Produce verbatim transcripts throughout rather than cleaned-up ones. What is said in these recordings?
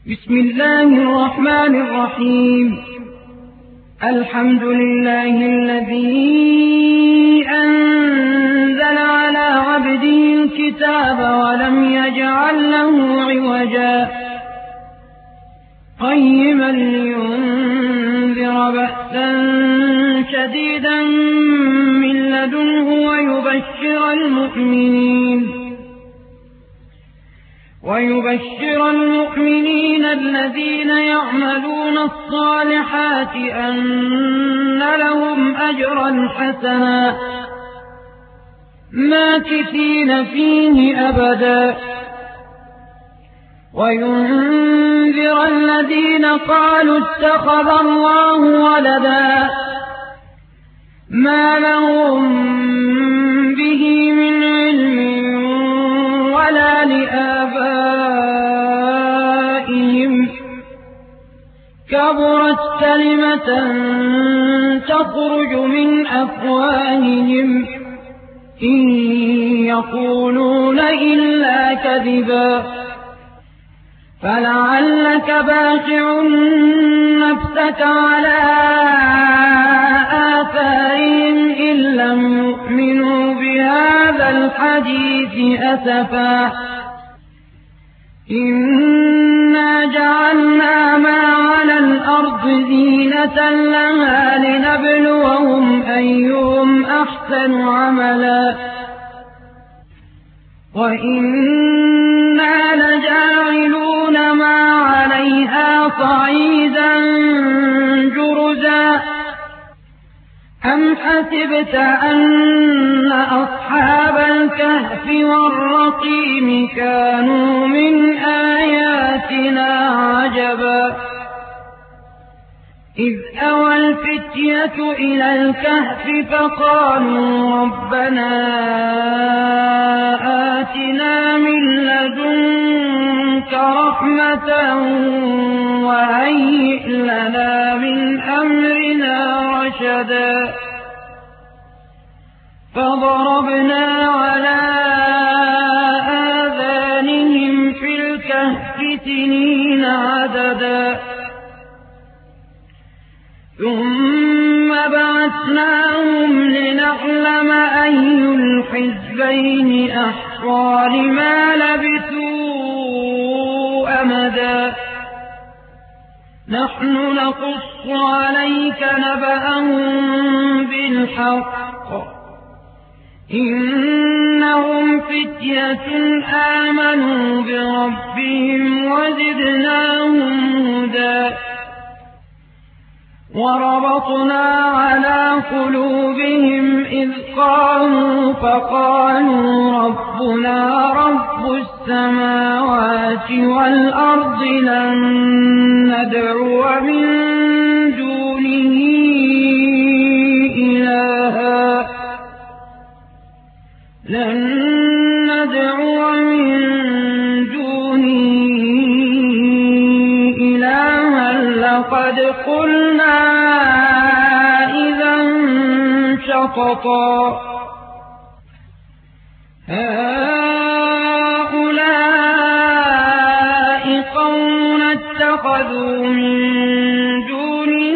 بسم الله الرحمن الرحيم. الحمد لله الذي أنزل على عبده الكتاب ولم يجعل له عوجا قيما لينذر بأسا شديدا من لدنه ويبشر المؤمنين ويبشر المؤمنين الذين يعملون الصالحات أن لهم أجرا حسنا ماكثين فيه أبدا وينذر الذين قالوا اتخذ الله ولدا ما لهم به من علم ولا لآبائهم كبرت كلمة تخرج من أفواههم إن يقولون إلا كذبا فلعلك باخع نفسك على آثارهم إن لم يؤمنوا بهذا الحديث أسفا إنا جعلنا ما على الأرض زينة لها لنبلوهم أيهم أحسن عملا وإنا لجاعلون ما عليها صعيدا جرزا أم حسبت أن أصحاب الكهف والرقيم كانوا من آياتنا عجبا إذ أوى الفتية إلى الكهف فقالوا ربنا آتنا من لدنك رحمة وهيئ لنا من أمرنا رشدا فضربنا على آذانهم في الكهف سنين عددا ثم بعثناهم لنعلم أي الحزبين أحصى لما لبثوا أمدا نحن نقص عليك نبأهم بالحق إنهم فتية آمنوا بربهم وزدناهم هدى وربطنا على قلوبهم إذ قاموا فقالوا ربنا رب السماوات والأرض لن ندعو من دونه إلها لن ندعو من دونه إلها لقد قلنا إذا شططا هؤلاء قوم اتخذوا من دونه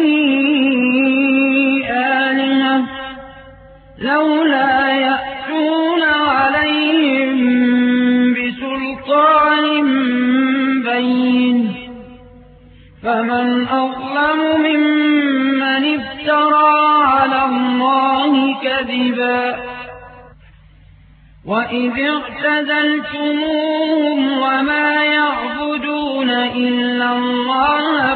آلهة لولا يأتون عليهم بسلطان بين فمن أظلم ممن افترى على الله كذبا وإذ اعتزلتموهم وما يعبدون إلا الله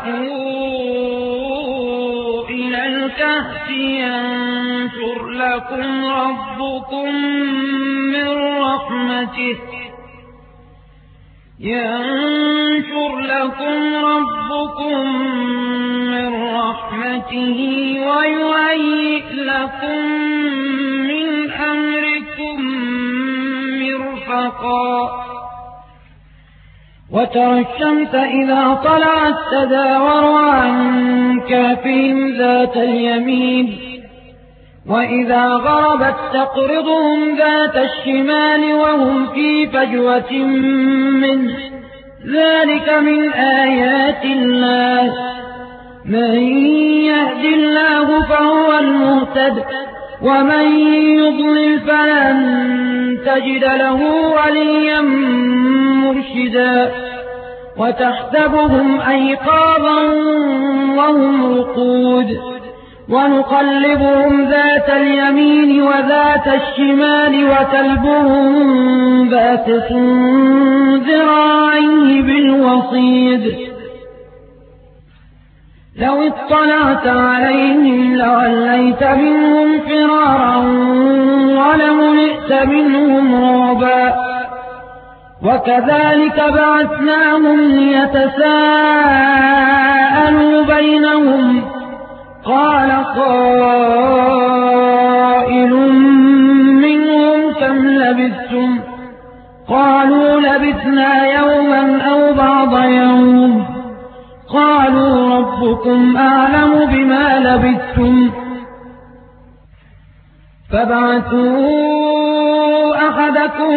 فأووا إلى الكهف ينشر لكم ربكم من رحمته ينشر لكم ربكم من رحمته ويهيئ لكم من أمركم مرفقا وترى الشمس إذا طلعت تداور عن كهفهم ذات اليمين وإذا غربت تقرضهم ذات الشمال وهم في فجوة منه ذلك من آيات الله، من يهد الله فهو المهتد، ومن يضلل فلن تجد له وليا مرشدا. وتحسبهم أيقاظا وهم رقود، ونقلبهم ذات اليمين وذات الشمال، وكلبهم باسط ذراعيه بالوصيد. لو اطلعت عليهم لوليت منهم فرارا ولملئت منهم رعبا. وكذلك بعثناهم ليتساءلوا بينهم، قال قائل منهم كم لبثتم؟ قالوا لبثنا يوما أو بعض يوم. قالوا ربكم أعلم بما لبثتم فابعثوا أحدكم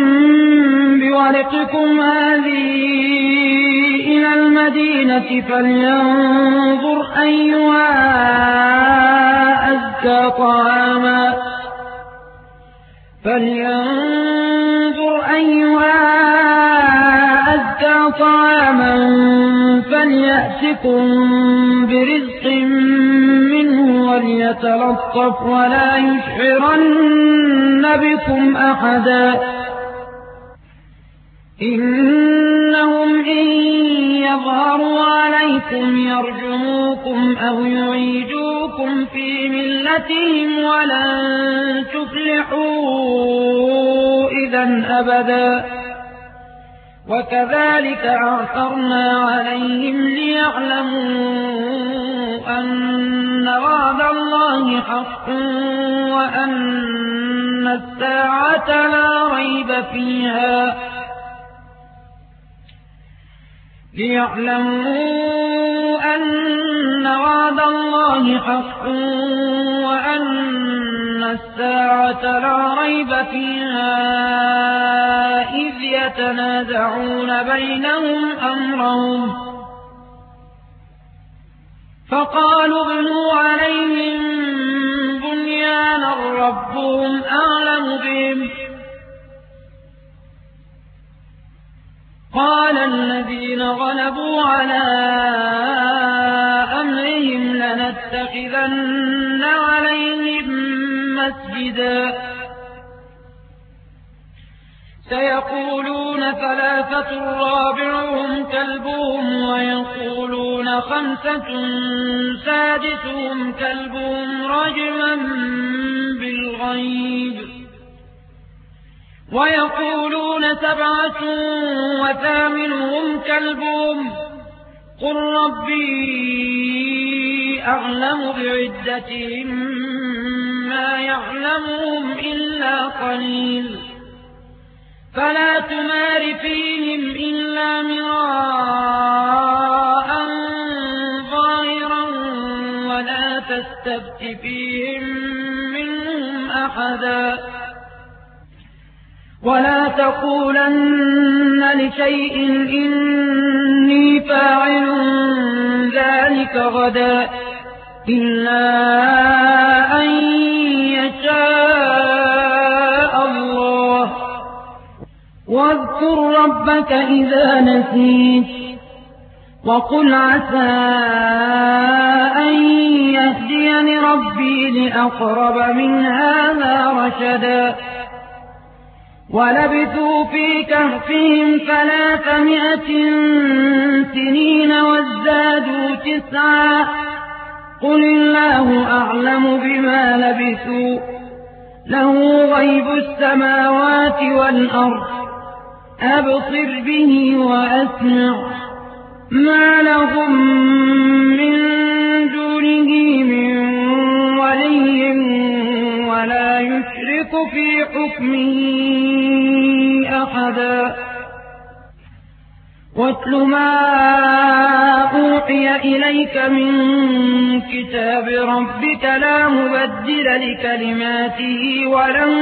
بورقكم هذه إلى المدينة فلينظر أيها أزكى طعاما فلينظر أيها أزكى طعاما فليأتكم برزق منه وليتلطف ولا يشعرن بكم أحدا. إنهم إن يظهروا عليكم يرجموكم أو يعيدوكم في ملتهم ولن تفلحوا إذا أبدا. وكذلك أعثرنا عليهم ليعلموا أن وعد الله حق وأن الساعة لا ريب فيها ليعلموا أن وعد الله حق وأن الساعة لا ريب فيها إذ يتنازعون بينهم أمرهم فقالوا ابنوا عليهم بنيانا ربهم أعلم بهم. قال الذين غلبوا على أمرهم لنتخذن عليهم مسجدا. سيقولون ثلاثة رابعهم كلبهم ويقولون خمسة سادسهم كلبهم رجما بالغيب ويقولون سبعة وثامنهم كلبهم قل ربي أعلم بعدتهم ما يعلمهم إلا قليل فلا تمار فيهم إلا مراء ظاهرا ولا تستفت فيهم منهم أحدا. ولا تقولن لشيء إني فاعل ذلك غدا إلا أن يشاء الله. واذكر ربك إذا نسيت وقل عسى أن يهديني ربي لأقرب من هذا رشدا. ولبثوا في كهفهم ثلاثمائة سنين وازدادوا تسعا قل الله أعلم بما لبثوا له غيب السماوات والأرض أبصر به وأسمع ما لهم من دونه من ولي ولا يشرك في حكمه أحدا. واتل ما أوحي إليك من كتاب ربك لا مبدل لكلماته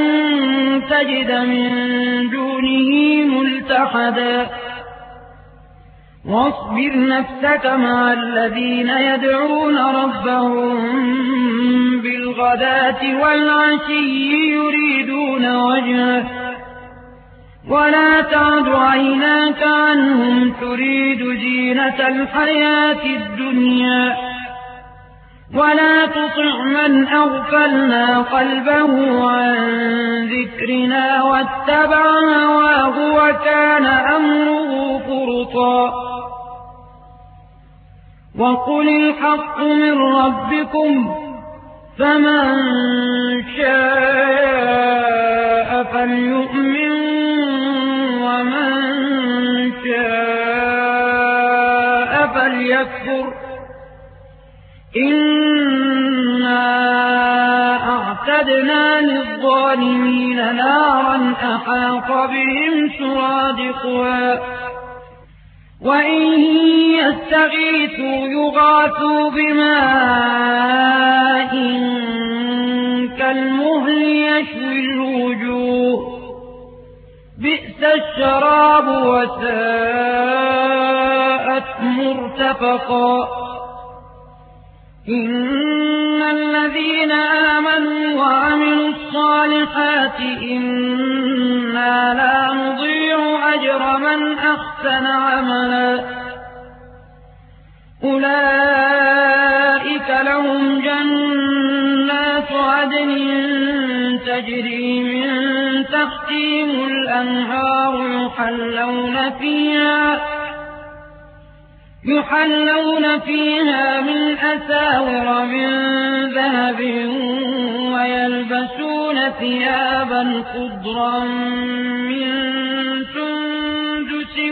ولن تجد من دونه ملتحدا. واصبر نفسك مع الذين يدعون ربهم بالغداة والعشي يريدون وجهه ولا تعد عيناك عنهم تريد زينة الحياة الدنيا ولا تطع من أغفلنا قلبه عن ذكرنا واتبع هواه وكان أمره فرطا وقل الحق من ربكم فمن شاء فليؤمن ومن شاء فليكفر إنا أعتدنا للظالمين نارا أحاط بهم سرادقها وإن يستغيثوا يغاثوا بماء كالمهل يشوي الوجوه بئس الشراب وساءت مرتفقا إن الذين آمنوا وعملوا الصالحات إنا لا نضيع أجر من أحسن عملا أولئك لهم جنات عدن تجري من تحتهم الأنهار يحلون فيها يحلون فيها من أساور من ذهب ويلبسون ثيابا خضرا من سندس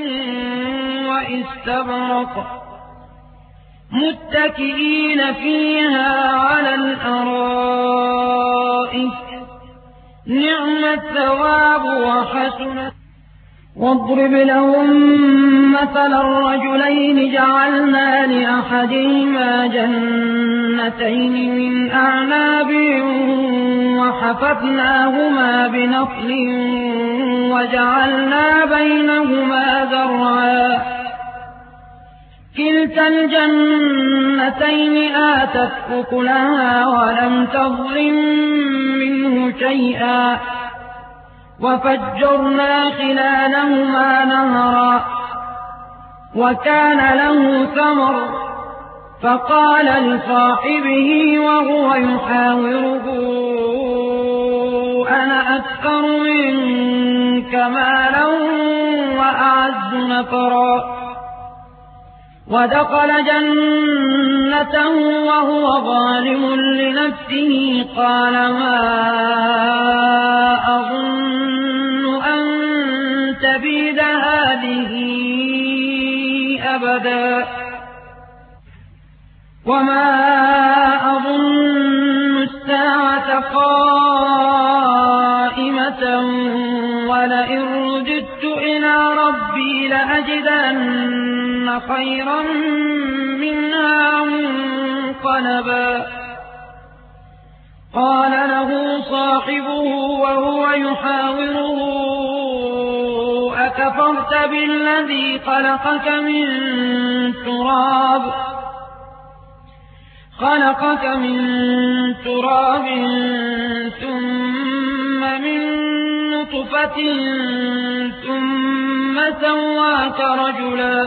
واستبرق متكئين فيها على الأرائك نعم الثواب وحسنت واضرب لهم مثل الرجلين جعلنا لأحدهما جنتين من أعناب وحففناهما بنخل وجعلنا بينهما زرعا كلتا الجنتين آتت أكلها ولم تظلم منه شيئا وفجرنا خلالهما نهرا وكان له ثمر فقال لصاحبه وهو يحاوره أنا أكثر منك مالا وأعز نفرا ودخل جنته وهو ظالم لنفسه قال ما أظن أن تبيد هذه أبدا وما أظن الساعة قائمة ولئن رددت إلى ربي لأجدن خيرا منها منقلبا قال له صاحبه وهو يحاوره أكفرت بالذي خلقك من تراب خلقك من تراب ثم من نطفة ثم سواك رجلا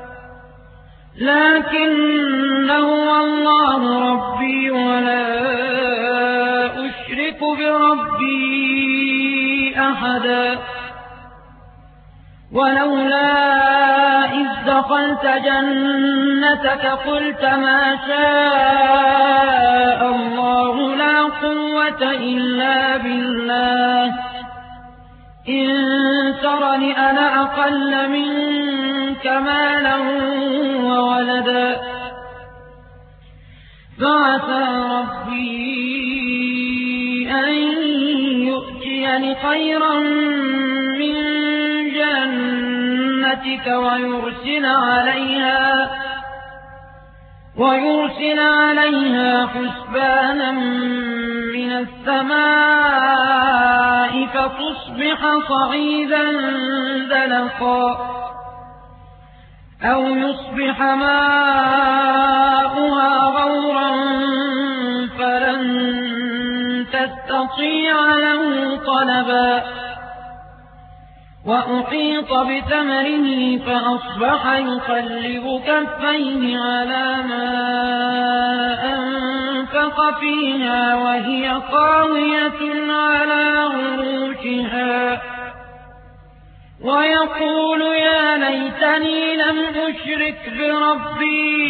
لكن هو الله ربي ولا أشرك بربي أحدا ولولا إذ دخلت جنتك قلت ما شاء الله لا قوة إلا بالله إن ترني أنا أقل منك مالا وولدا فعسى ربي أن يؤتيني خيرا من جنتك ويرسل عليها ويرسل عليها حسبانا من السماء فتصبح صعيدا زلقا أو يصبح ماؤها غورا فلن تستطيع له طلبا وأحيط بثمره فأصبح يقلب كفيه على ما أنفق فيها وهي خاوية على عروشها ويقول يا ليتني لم أشرك بربي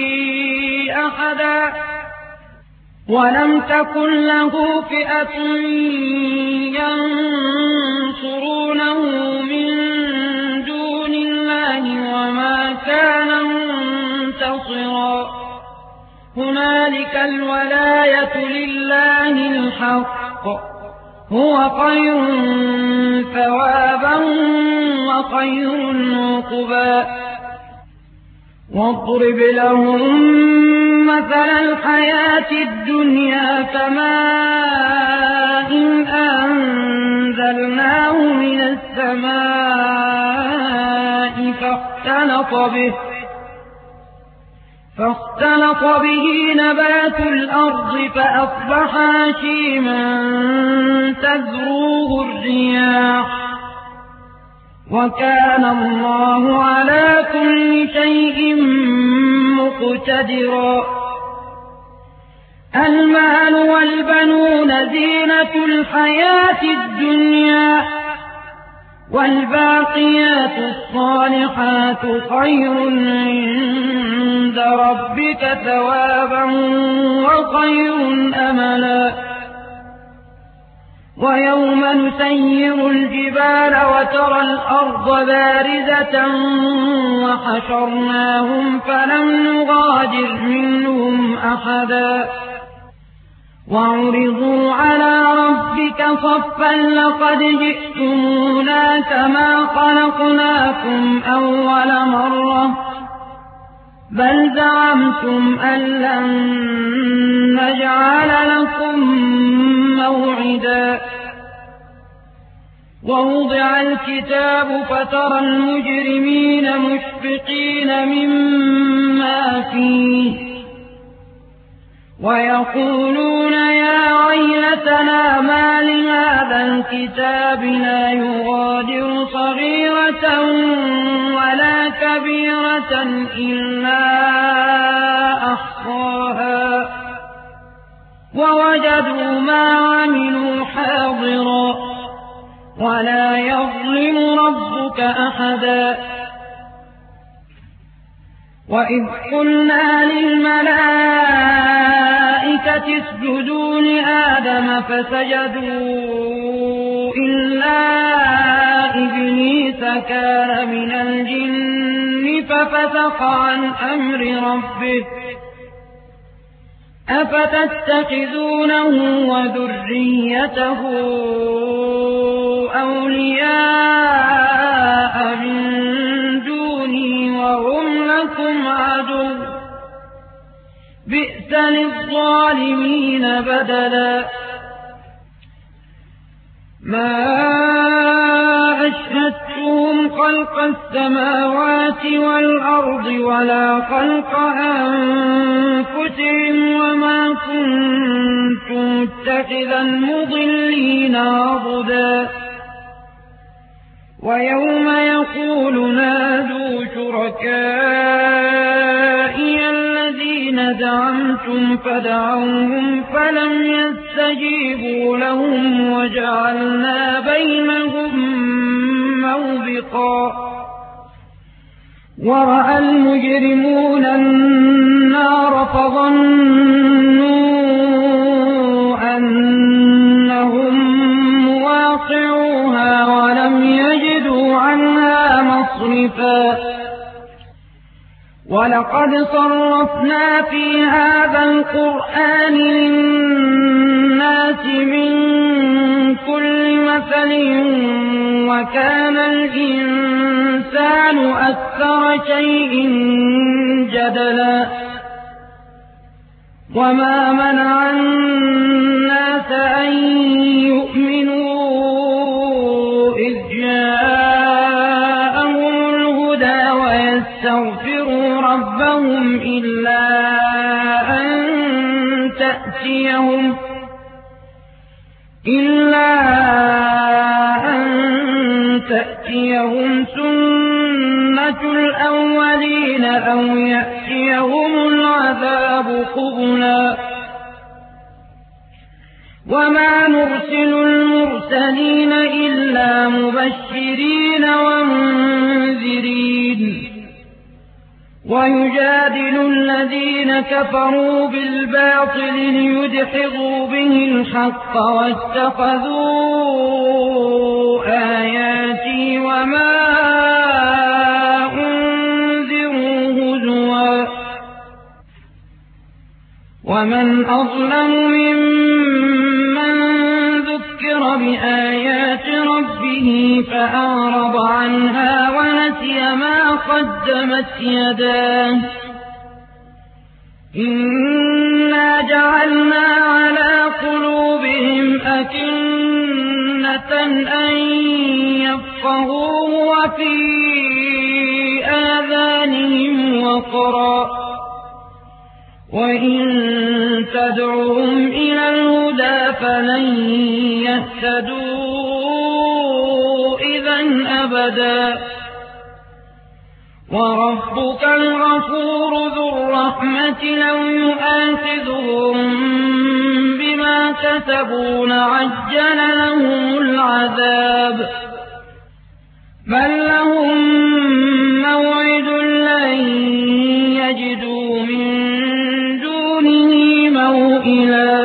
أحدا ولم تكن له فئة ينصرونه من دون الله وما كان منتصرا هنالك الولاية لله الحق هو خير ثوابا وخير عقبا واضرب لهم مثل الحياة الدنيا كماء أنزلناه من السماء فاختلط به فاختلط به نبات الأرض فأصبح هشيما تذروه الرياح وكان الله على كل شيء مقتدرا المال والبنون زينة الحياة الدنيا والباقيات الصالحات خير عند ربك ثوابا وخير أملا ويوم نسير الجبال وترى الأرض بارزة وحشرناهم فلم نغادر منهم أحدا وعرضوا على ربك صفا لقد جئتمونا كما خلقناكم أول مرة بل زعمتم أن لن نجعل لكم موعدا ووضع الكتاب فترى المجرمين مشفقين مما فيه ويقولون يا ويلتنا ما لهذا الكتاب لا يغادر صغيرة ولا كبيرة إلا أحصاها ووجدوا ما عملوا حاضرا ولا يظلم ربك أحدا وإذ قلنا للملائكة اسجدوا لآدم فسجدوا إلا إبليس كان من الجن ففسق عن أمر ربه أفتتخذونه وذريته أولياء من دوني وهم لكم عدو بئس للظالمين بدلا ما أشهدتهم خلق السماوات والأرض ولا خلق أنفسهم وما كنت متخذ المضلين عضدا ويوم يقول نادوا شركائي الذين زعمتم فدعوهم فلم يستجيبوا لهم وجعلنا بينهم موبقا ورأى المجرمون النار فظنوا أنهم مواقعوها ولم يجدوا عنها مصرفا ولقد صرفنا في هذا القرآن للناس من كل مثل وكان الإنسان أكثر شيء جدلا وما منع الناس أن يؤمنوا إذ جاءهم الهدى ويستغفروا ربهم إلا أن تأتيهم إلا أن تأتيهم سنة الأولين أو يأتيهم العذاب قبلا وما نرسل المرسلين إلا مبشرين ومنذرين ويجادل الذين كفروا بالباطل ليدحضوا به الحق واتخذوا آياتي وما أنذروا هزوا ومن أظلم ممن ذكر بآيات ربه فأعرض عنها ونسي ما قدمت يداه إنا جعلنا على قلوبهم أكنة أن يفقهوه وفي آذانهم وقرا وإن تدعوهم إلى الهدى فلن يهتدوا إذا أبدا وربك الغفور ذو الرحمة لو يؤاخذهم بما كسبوا لعجل لهم العذاب بل لهم موعد لن يجدوا من دونه موئلا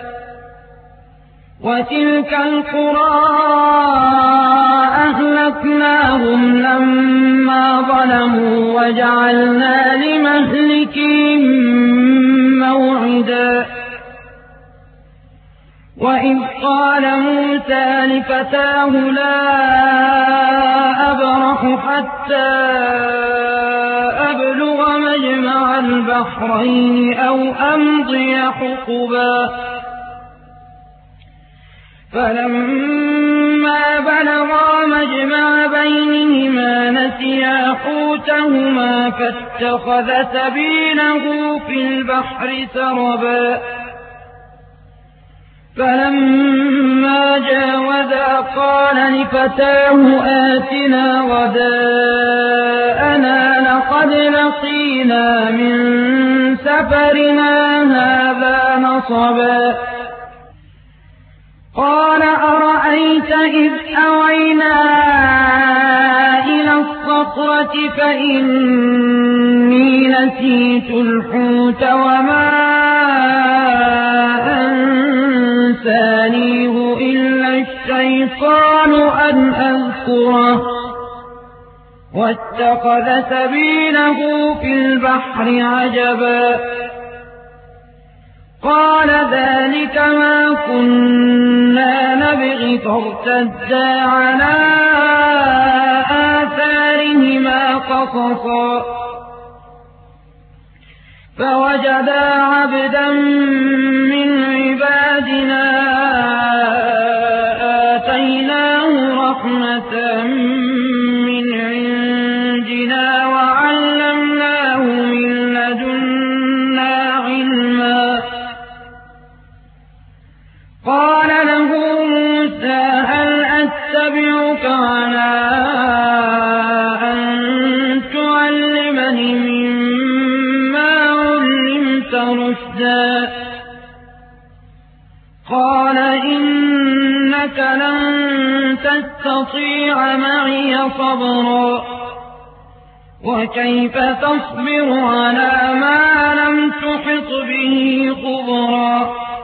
وتلك القرى أهلكناهم لما ظلموا وجعلنا لمهلكهم موعدا وإذ قال موسى لفتاه لا أبرح حتى أبلغ مجمع البحرين أو أمضي حقبا فلما بلغا مجمع بينهما نسيا حوتهما فاتخذ سبيله في البحر سربا فلما جاوزا قال لفتاه آتنا غداءنا لقد لقينا من سفرنا هذا نصبا قال أرأيت إذ أوينا إلى الصخرة فإني نسيت الحوت وما أنسانيه إلا الشيطان أن أذكره واتخذ سبيله في البحر عجبا قال ذلك ما كنا نبغي فارتدا على آثارهما قصصا فوجدا عبدا من عبادنا آتيناه رحمة من عندنا وعلمناه من لدنا علما قال له موسى هل أتبعك على أن تعلمني مما علمت رشدا قال إنك لن تستطيع معي صبرا وكيف تصبر على ما لم تحط به خبرا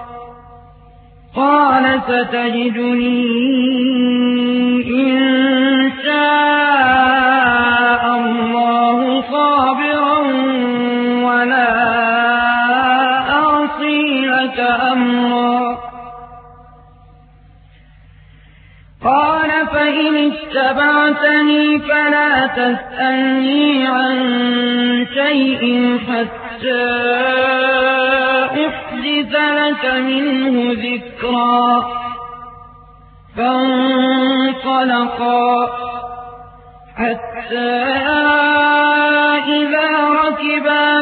قال ستجدني إن شاء الله صابرا ولا أعصي لك أمرا قال فإن اتبعتني فلا تسألني عن شيء حتى أحدث لك منه ذكرا فانطلقا حتى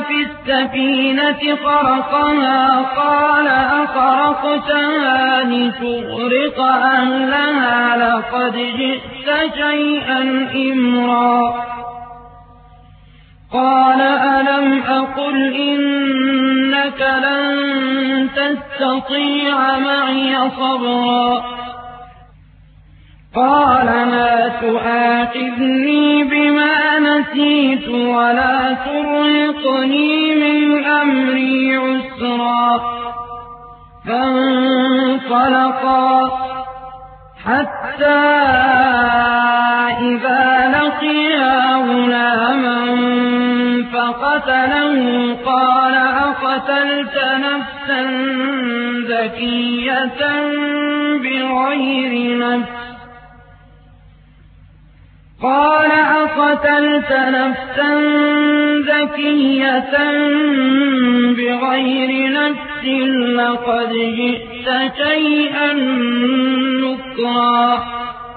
في السفينة خرقها قال أخرقتها لتغرق أهلها لقد جئت شيئا إمرا قال ألم أقل إنك لن تستطيع معي صبرا قال لا تؤاخذني بما نسيت ولا ترهقني من أمري عسرا فانطلقا حتى إذا لقيا غلاما فقتله قال أقتلت نفسا زكية بغير نفس قال أقتلت نفسا زكية بغير نفس لقد جئت شيئا نكرا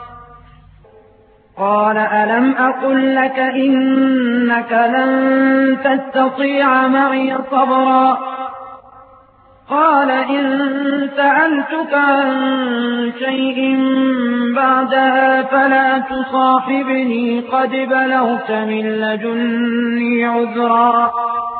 قال ألم أقل لك إنك لن تستطيع معي صبرا قال إن سألتك عن شيء بعدها فلا تصاحبني قد بلغت من لدني عذرا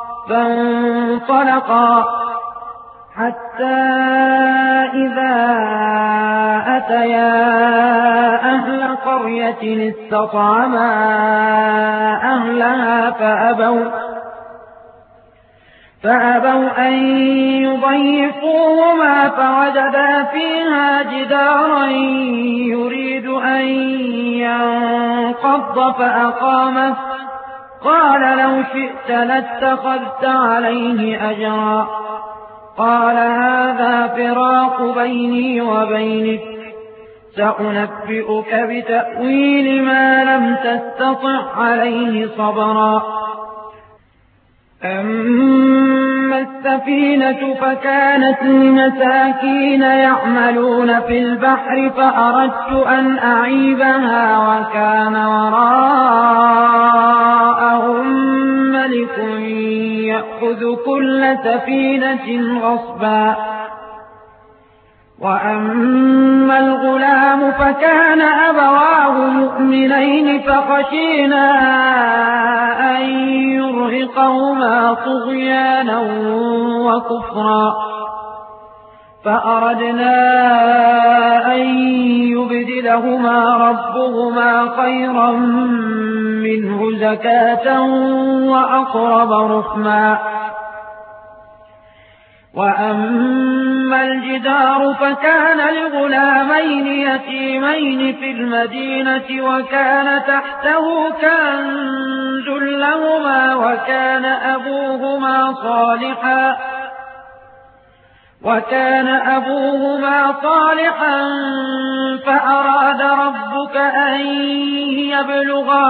فانطلقا حتى إذا أتيا أهل قرية استطعما أهلها فأبوا فأبوا أن يضيفوهما فوجدا فيها جدارا يريد أن ينقض فأقامه قال لو شئت لاتخذت عليه أجرا قال هذا فراق بيني وبينك سأنبئك بتأويل ما لم تستطع عليه صبرا أما السفينة فكانت لمساكين يعملون في البحر فأردت أن أعيبها وكان وراءهم ملك يأخذ كل سفينة غصبا وأما الغلام فكان أبواه مؤمنين فخشينا أن يرهقهما طغيانا وكفرا فأردنا أن يبدلهما ربهما خيرا منه زكاة وأقرب رحما وأما الجدار فكان لغلامين يتيمين في المدينة وكان تحته كنز لهما وكان أبوهما صالحا وكان أبوهما صالحا فأراد ربك أن يبلغا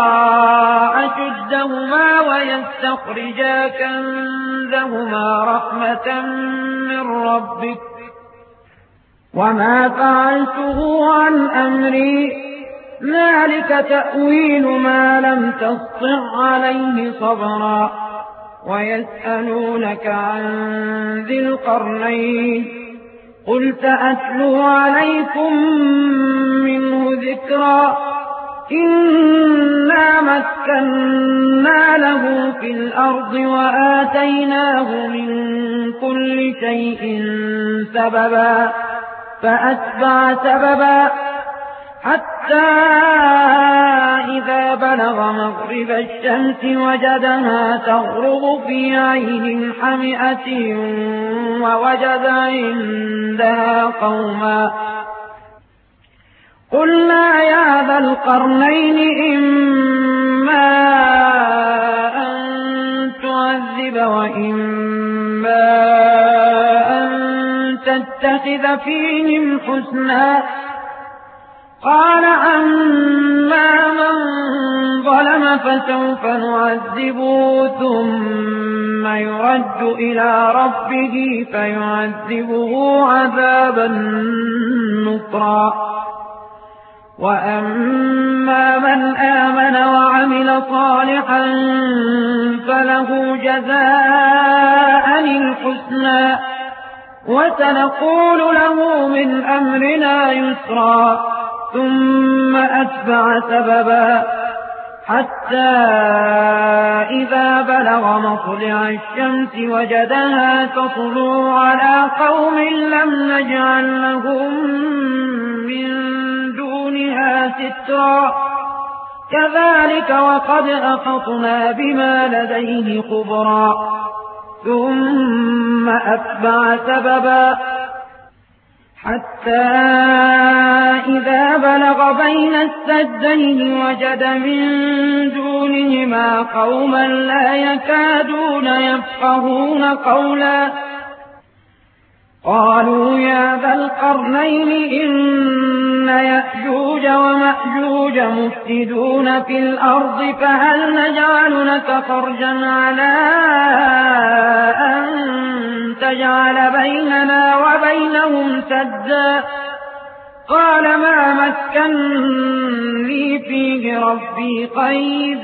أشدهما ويستخرجا كنزهما رحمة من ربك وما فعلته عن أمري ذلك تأويل ما لم تسطع عليه صبرا ويسألونك عن ذي القرنين قل سأتلو عليكم منه ذكرا إنا مكنا له في الأرض وآتيناه من كل شيء سببا فأتبع سببا حتى إذا بلغ مغرب الشمس وجدها تغرب في عين حمئة ووجد عندها قوما قلنا يا ذا القرنين إما أن تعذب وإما أن تتخذ فيهم حسنا قال أما من ظلم فسوف نعذبه ثم يرد إلى ربه فيعذبه عذابا نكرا وأما من آمن وعمل صالحا فله جزاء الحسنى وسنقول له من أمرنا يسرا ثم أتبع سببا حتى إذا بلغ مطلع الشمس وجدها تطلع على قوم لم نجعل لهم من دونها سترا كذلك وقد أحطنا بما لديه خبرا ثم أتبع سببا حتى إذا بلغ بين السدين وجد من دونهما قوما لا يكادون يفقهون قولا قالوا يا ذا القرنين إن يأجوج ومأجوج مفسدون في الأرض فهل نجعل لك خرجا على أن تجعل بيننا وبينهم سدا قال ما مكنني فيه ربي خير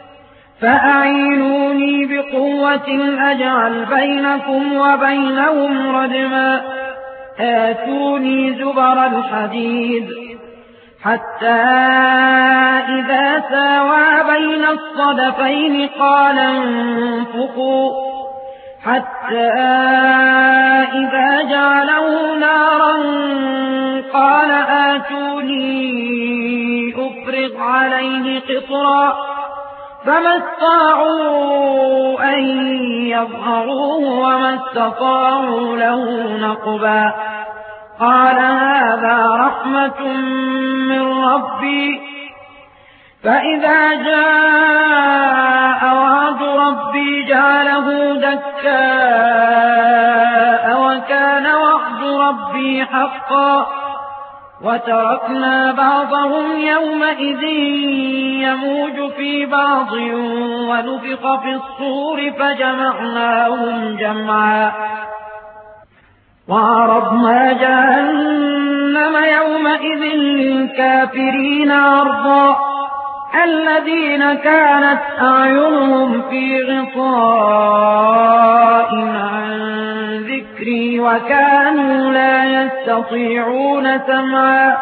فأعينوني بقوة أجعل بينكم وبينهم ردما آتوني زبر الحديد حتى إذا ساوى بين الصدفين قال انفخوا حتى إذا جعله نارا قال آتوني أفرغ عليه قطرا فما استطاعوا أن يظهروه وما استطاعوا له نقبا قال هذا رحمة من ربي فإذا جاء وعد ربي جعله دكاء وكان وعد ربي حقا وتركنا بعضهم يومئذ يموج في بعض ونفخ في الصور فجمعناهم جمعا وعرضنا جهنم يومئذ للكافرين عرضا الذين كانت أعينهم في غطاء عن ذكري وكانوا لا يستطيعون سمعا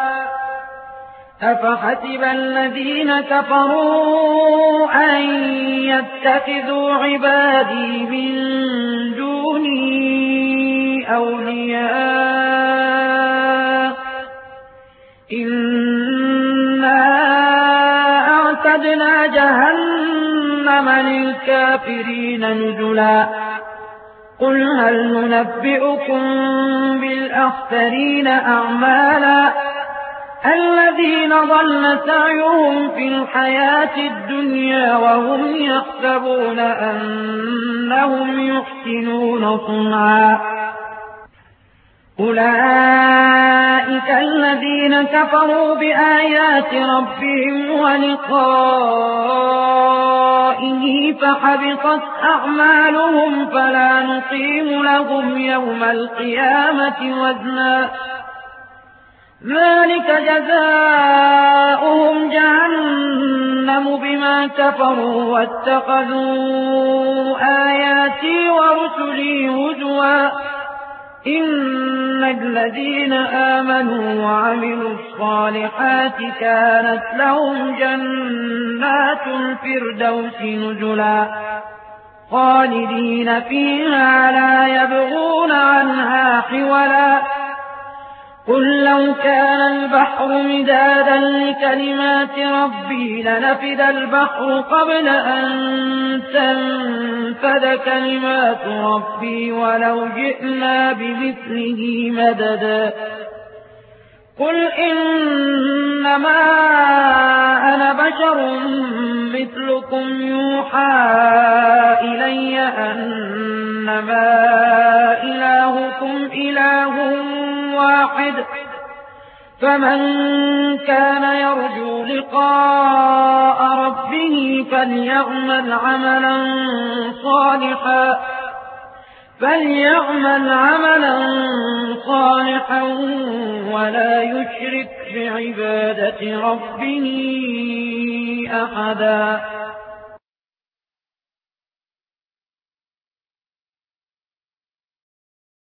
أفحسب الذين كفروا أن يتخذوا عبادي من دوني أولياء إنا أعتدنا جهنم للكافرين نزلا قل هل ننبئكم بالأخسرين أعمالا الذين ضل سعيهم في الحياة الدنيا وهم يحسبون أنهم يحسنون صنعا أولئك الذين كفروا بآيات ربهم ولقائه فحبطت أعمالهم فلا نقيم لهم يوم القيامة وزنا ذلك جزاؤهم جهنم بما كفروا واتخذوا آياتي ورسلي هزوا إن الذين آمنوا وعملوا الصالحات كانت لهم جنات الفردوس نزلا خالدين فيها لا يبغون عنها حولا قل لو كان البحر مدادا لكلمات ربي لنفد البحر قبل أن تنفد كلمات ربي ولو جئنا بمثله مددا قل إنما أنا بشر مثلكم يوحى إلي أنما إلهكم إله واحد فمن كان يرجو لقاء ربه فليعمل عملا صالحا فليعمل عملا صالحا ولا يشرك بعبادة ربه أحدا.